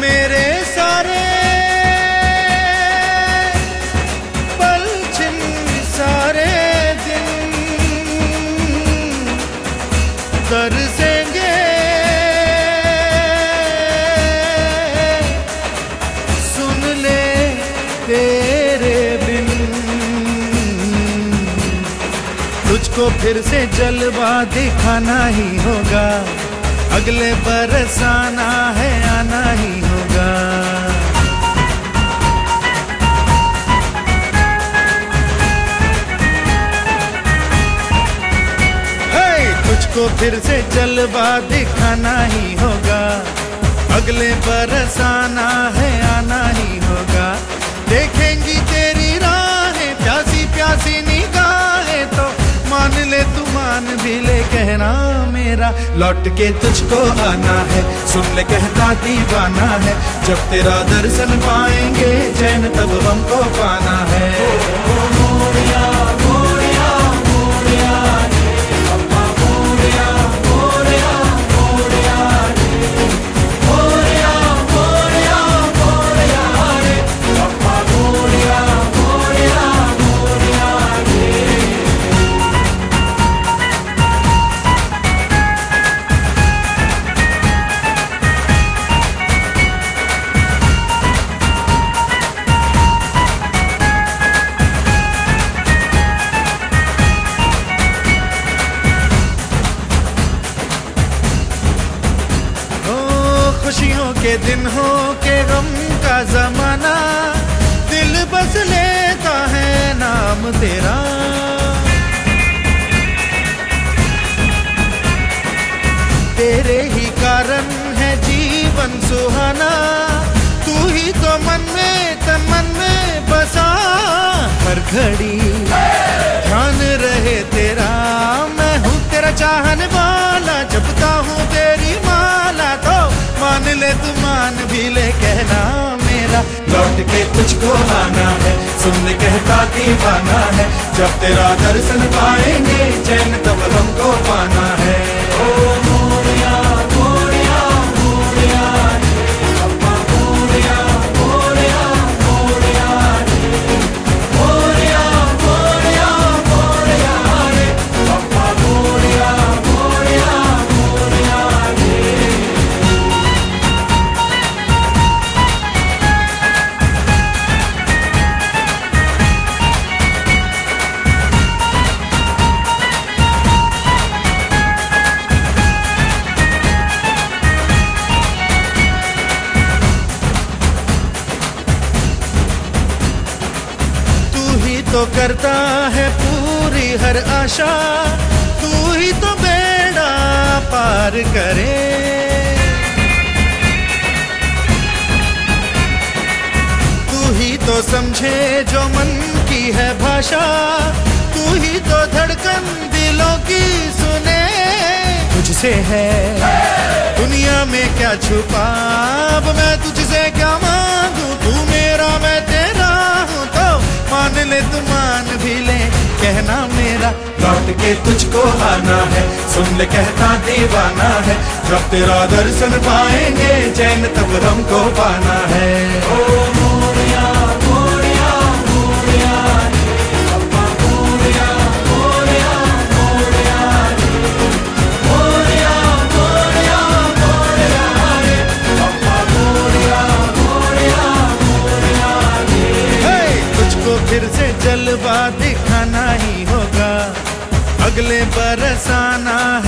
मेरे सारे पल छिन सारे दिन तरसेंगे सुन ले तेरे बिन। तुझको फिर से जलवा दिखाना ही होगा, अगले बरस आना है आना ही होगा। तुझको फिर से जलवा दिखाना ही होगा, अगले बरस आना है आना ही होगा। देखेंगी तेरी राहें प्यासी प्यासी निगाहें तो मान ले तू मान भी ले कहना मेरा लौट के तुझको आना है। सुन ले कहता दीवाना है, जब तेरा दर्शन पाएंगे चैन तब हमको पाना है। खुशियों के दिन हो के गम का जमाना, दिल बस लेता है नाम तेरा। तेरे ही कारण है जीवन सुहाना, तू ही तो मन में तन मन में बसा। हर घड़ी ध्यान रहे तेरा, मैं हूँ तेरा चाहने वाला, जपता हूँ तेरी माला तो मान ले तू मान भी ले कहना मेरा लौट के तुझको आना है। सुन ले कहता दीवाना है, जब तेरा दर्शन पाएंगे चैन तब हमको पाना है। ओ मोरिया मोरिया मोरिया अप्पा मोरिया मोरिया मोरिया मोरिया मोरिया मोरिया रे अप्पा मोरिया मोरिया मोरिया रे। तो करता है पूरी हर आशा, तू ही तो बेड़ा पार करे। तू ही तो समझे जो मन की है भाषा, तू ही तो धड़कन दिलों की सुने। तुझसे है दुनिया में क्या छुपा, अब मैं तुझसे क्या मांगू, तू मेरा मैं तेरा हूँ तो मान ले तू मान भी ले कहना मेरा लौट के तुझको आना है। सुन ले कहता दीवाना है, जब तेरा दर्शन पाएंगे चैन तब हमको पाना है। ओ मोरिया मोरिया मोरिया अप्पा मोरिया मोरिया मोरिया मोरिया मोरिया मोरिया रे अप्पा मोरिया मोरिया मोरिया रे। तुझको फिर से जलवा दिखाना ही होगा, अगले बरस आना